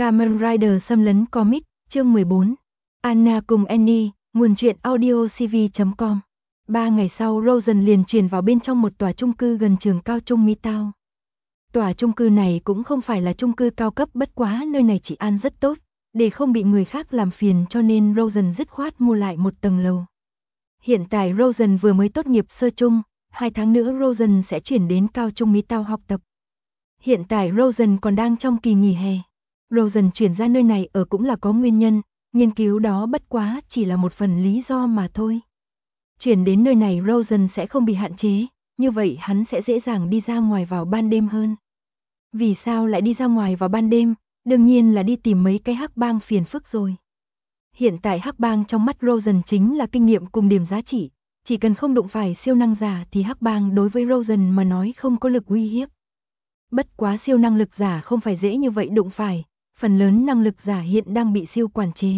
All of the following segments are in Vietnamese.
Kamen Rider xâm lấn comic, chương 14. Anna cùng Annie, nguồn truyện audio cv.com. 3 ngày sau Rosen liền chuyển vào bên trong một tòa chung cư gần trường cao trung Midtown. Tòa chung cư này cũng không phải là chung cư cao cấp, bất quá nơi này trị an rất tốt, để không bị người khác làm phiền cho nên Rosen dứt khoát mua lại một tầng lầu. Hiện tại Rosen vừa mới tốt nghiệp sơ trung, 2 tháng nữa Rosen sẽ chuyển đến cao trung Midtown học tập. Hiện tại Rosen còn đang trong kỳ nghỉ hè. Rosen chuyển ra nơi này ở cũng là có nguyên nhân, nghiên cứu đó bất quá chỉ là một phần lý do mà thôi. Chuyển đến nơi này Rosen sẽ không bị hạn chế, như vậy hắn sẽ dễ dàng đi ra ngoài vào ban đêm hơn. Vì sao lại đi ra ngoài vào ban đêm? Đương nhiên là đi tìm mấy cái hắc bang phiền phức rồi. Hiện tại hắc bang trong mắt Rosen chính là kinh nghiệm cùng điểm giá trị, chỉ cần không đụng phải siêu năng giả thì hắc bang đối với Rosen mà nói không có lực uy hiếp. Bất quá siêu năng lực giả không phải dễ như vậy đụng phải, phần lớn năng lực giả hiện đang bị siêu quản chế.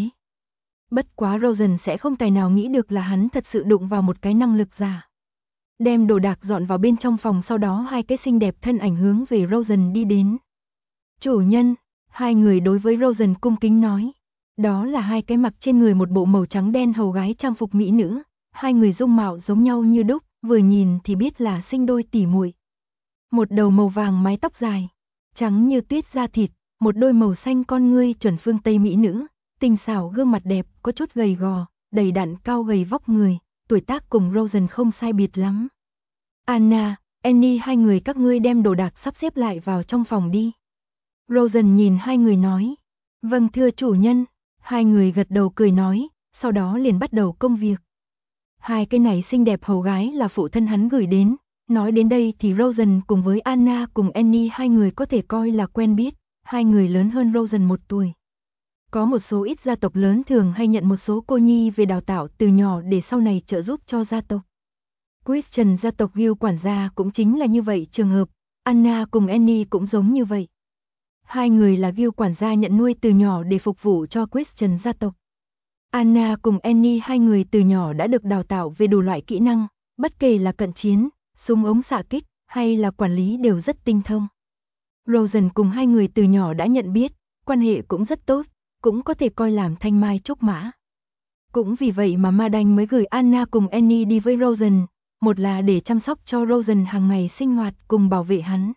Bất quá Rosen sẽ không tài nào nghĩ được là hắn thật sự đụng vào một cái năng lực giả. Đem đồ đạc dọn vào bên trong phòng, sau đó hai cái xinh đẹp thân ảnh hướng về Rosen đi đến. Chủ nhân, hai người đối với Rosen cung kính nói. Đó là hai cái mặc trên người một bộ màu trắng đen hầu gái trang phục mỹ nữ, hai người dung mạo giống nhau như đúc, vừa nhìn thì biết là sinh đôi tỉ muội. Một đầu màu vàng mái tóc dài, trắng như tuyết da thịt, một đôi màu xanh con ngươi chuẩn phương Tây mỹ nữ, tinh xảo gương mặt đẹp, có chút gầy gò, đầy đặn cao gầy vóc người, tuổi tác cùng Rosen không sai biệt lắm. Anna, Annie, hai người các ngươi đem đồ đạc sắp xếp lại vào trong phòng đi. Rosen nhìn hai người nói. Vâng thưa chủ nhân, hai người gật đầu cười nói, sau đó liền bắt đầu công việc. Hai cái này xinh đẹp hầu gái là phụ thân hắn gửi đến. Nói đến đây thì Rosen cùng với Anna cùng Annie hai người có thể coi là quen biết, hai người lớn hơn Rosen 1 tuổi. Có một số ít gia tộc lớn thường hay nhận một số cô nhi về đào tạo từ nhỏ để sau này trợ giúp cho gia tộc. Christian gia tộc Gil quản gia cũng chính là như vậy trường hợp, Anna cùng Annie cũng giống như vậy. Hai người là Gil quản gia nhận nuôi từ nhỏ để phục vụ cho Christian gia tộc. Anna cùng Annie hai người từ nhỏ đã được đào tạo về đủ loại kỹ năng, bất kể là cận chiến, súng ống xạ kích, hay là quản lý đều rất tinh thông. Rosen cùng hai người từ nhỏ đã nhận biết, quan hệ cũng rất tốt, cũng có thể coi làm thanh mai trúc mã. Cũng vì vậy mà Madanh mới gửi Anna cùng Annie đi với Rosen, một là để chăm sóc cho Rosen hàng ngày sinh hoạt cùng bảo vệ hắn.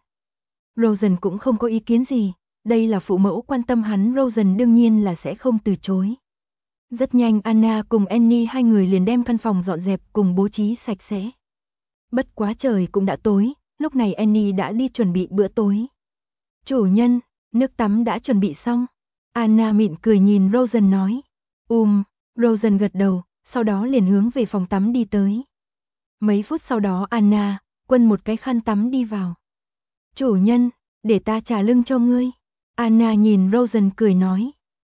Rosen cũng không có ý kiến gì, đây là phụ mẫu quan tâm hắn, Rosen đương nhiên là sẽ không từ chối. Rất nhanh Anna cùng Annie hai người liền đem căn phòng dọn dẹp cùng bố trí sạch sẽ. Bất quá trời cũng đã tối, lúc này Annie đã đi chuẩn bị bữa tối. Chủ nhân, nước tắm đã chuẩn bị xong. Anna mỉm cười nhìn Rosen nói. Rosen gật đầu, sau đó liền hướng về phòng tắm đi tới. Mấy phút sau đó Anna, quần một cái khăn tắm đi vào. Chủ nhân, để ta trả lưng cho ngươi. Anna nhìn Rosen cười nói.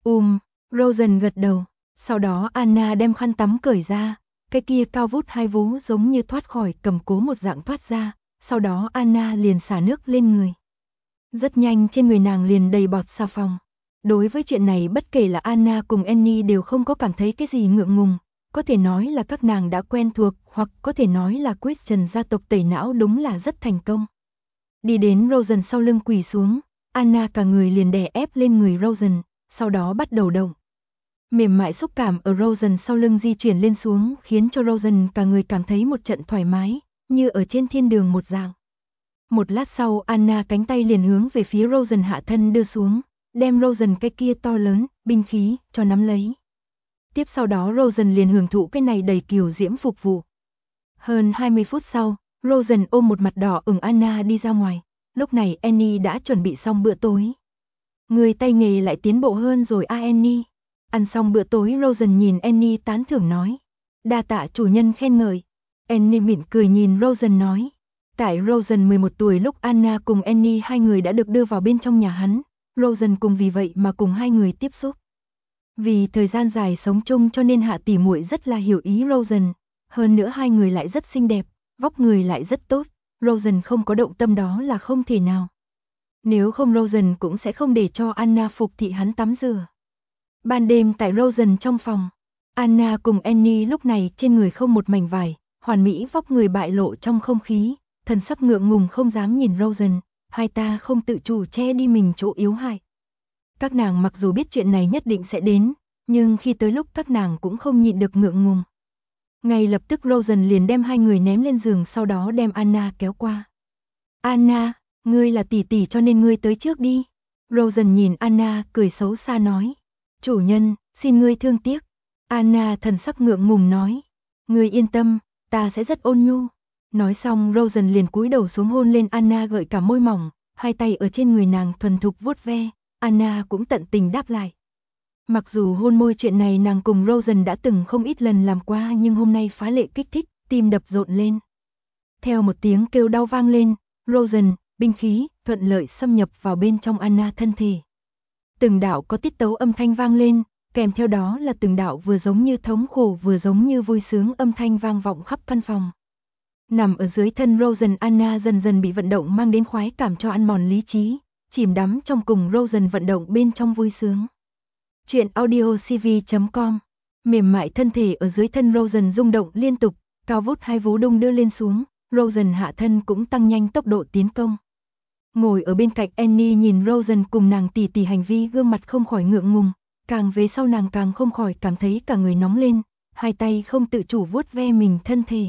Rosen gật đầu, sau đó Anna đem khăn tắm cởi ra. Cái kia cao vút hai vú giống như thoát khỏi cầm cố một dạng thoát ra, sau đó Anna liền xả nước lên người. Rất nhanh trên người nàng liền đầy bọt xà phòng. Đối với chuyện này bất kể là Anna cùng Annie đều không có cảm thấy cái gì ngượng ngùng, có thể nói là các nàng đã quen thuộc, hoặc có thể nói là Christian gia tộc tẩy não đúng là rất thành công. Đi đến Rosen sau lưng quỳ xuống, Anna cả người liền đè ép lên người Rosen, sau đó bắt đầu động. Mềm mại xúc cảm ở Rosen sau lưng di chuyển lên xuống khiến cho Rosen cả người cảm thấy một trận thoải mái, như ở trên thiên đường một dạng. Một lát sau Anna cánh tay liền hướng về phía Rosen hạ thân đưa xuống, đem Rosen cái kia to lớn, binh khí, cho nắm lấy. Tiếp sau đó Rosen liền hưởng thụ cái này đầy kiều diễm phục vụ. Hơn 20 phút sau, Rosen ôm một mặt đỏ ửng Anna đi ra ngoài, lúc này Annie đã chuẩn bị xong bữa tối. Người tay nghề lại tiến bộ hơn rồi Annie. Ăn xong bữa tối Rosen nhìn Annie tán thưởng nói. Đa tạ chủ nhân khen ngợi. Annie mỉm cười nhìn Rosen nói. Tại Rosen 11 tuổi lúc Anna cùng Annie hai người đã được đưa vào bên trong nhà hắn, Rosen cùng vì vậy mà cùng hai người tiếp xúc. Vì thời gian dài sống chung cho nên hạ tỷ muội rất là hiểu ý Rosen, hơn nữa hai người lại rất xinh đẹp, vóc người lại rất tốt, Rosen không có động tâm đó là không thể nào. Nếu không Rosen cũng sẽ không để cho Anna phục thị hắn tắm rửa. Ban đêm tại Rosen trong phòng, Anna cùng Annie lúc này trên người không một mảnh vải, hoàn mỹ vóc người bại lộ trong không khí, thần sắc ngượng ngùng không dám nhìn Rosen, hai ta không tự chủ che đi mình chỗ yếu hại. Các nàng mặc dù biết chuyện này nhất định sẽ đến, nhưng khi tới lúc các nàng cũng không nhịn được ngượng ngùng. Ngay lập tức Rosen liền đem hai người ném lên giường, sau đó đem Anna kéo qua. Anna, ngươi là tỷ tỷ cho nên ngươi tới trước đi. Rosen nhìn Anna cười xấu xa nói. Chủ nhân, xin ngươi thương tiếc. Anna thần sắc ngượng ngùng nói. Ngươi yên tâm, ta sẽ rất ôn nhu. Nói xong Rosen liền cúi đầu xuống hôn lên Anna, gợi cả môi mỏng, hai tay ở trên người nàng thuần thục vuốt ve. Anna cũng tận tình đáp lại. Mặc dù hôn môi chuyện này nàng cùng Rosen đã từng không ít lần làm qua, nhưng hôm nay phá lệ kích thích, tim đập rộn lên. Theo một tiếng kêu đau vang lên, Rosen, binh khí, thuận lợi xâm nhập vào bên trong Anna thân thể. Từng đạo có tiết tấu âm thanh vang lên, kèm theo đó là từng đạo vừa giống như thống khổ vừa giống như vui sướng âm thanh vang vọng khắp căn phòng. Nằm ở dưới thân Rosen, Anna dần dần bị vận động mang đến khoái cảm cho ăn mòn lý trí, chìm đắm trong cùng Rosen vận động bên trong vui sướng. Chuyện audio cv.com. Mềm mại thân thể ở dưới thân Rosen rung động liên tục, cao vút hai vú đung đưa lên xuống, Rosen hạ thân cũng tăng nhanh tốc độ tiến công. Ngồi ở bên cạnh Annie nhìn Rosen cùng nàng tỷ tỷ hành vi, gương mặt không khỏi ngượng ngùng, càng về sau nàng càng không khỏi cảm thấy cả người nóng lên, hai tay không tự chủ vuốt ve mình thân thể.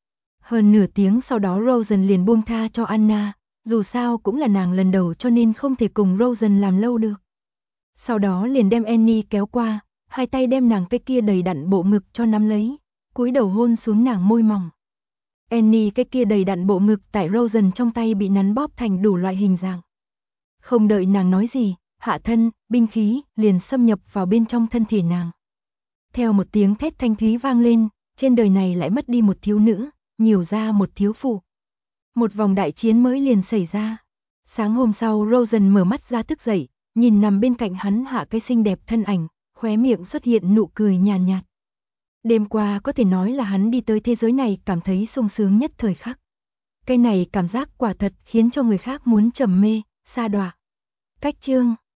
Hơn nửa tiếng sau đó Rosen liền buông tha cho Anna, dù sao cũng là nàng lần đầu cho nên không thể cùng Rosen làm lâu được. Sau đó liền đem Annie kéo qua, hai tay đem nàng cái kia đầy đặn bộ ngực cho nắm lấy, cúi đầu hôn xuống nàng môi mỏng. Annie cái kia đầy đặn bộ ngực tại Rosen trong tay bị nắn bóp thành đủ loại hình dạng. Không đợi nàng nói gì, hạ thân, binh khí liền xâm nhập vào bên trong thân thể nàng. Theo một tiếng thét thanh thúy vang lên, trên đời này lại mất đi một thiếu nữ, nhiều ra một thiếu phụ. Một vòng đại chiến mới liền xảy ra. Sáng hôm sau Rosen mở mắt ra thức dậy, nhìn nằm bên cạnh hắn hạ cái xinh đẹp thân ảnh, khóe miệng xuất hiện nụ cười nhàn nhạt. Đêm qua có thể nói là hắn đi tới thế giới này cảm thấy sung sướng nhất thời khắc. Cái này cảm giác quả thật khiến cho người khác muốn trầm mê, sa đọa. Cách chương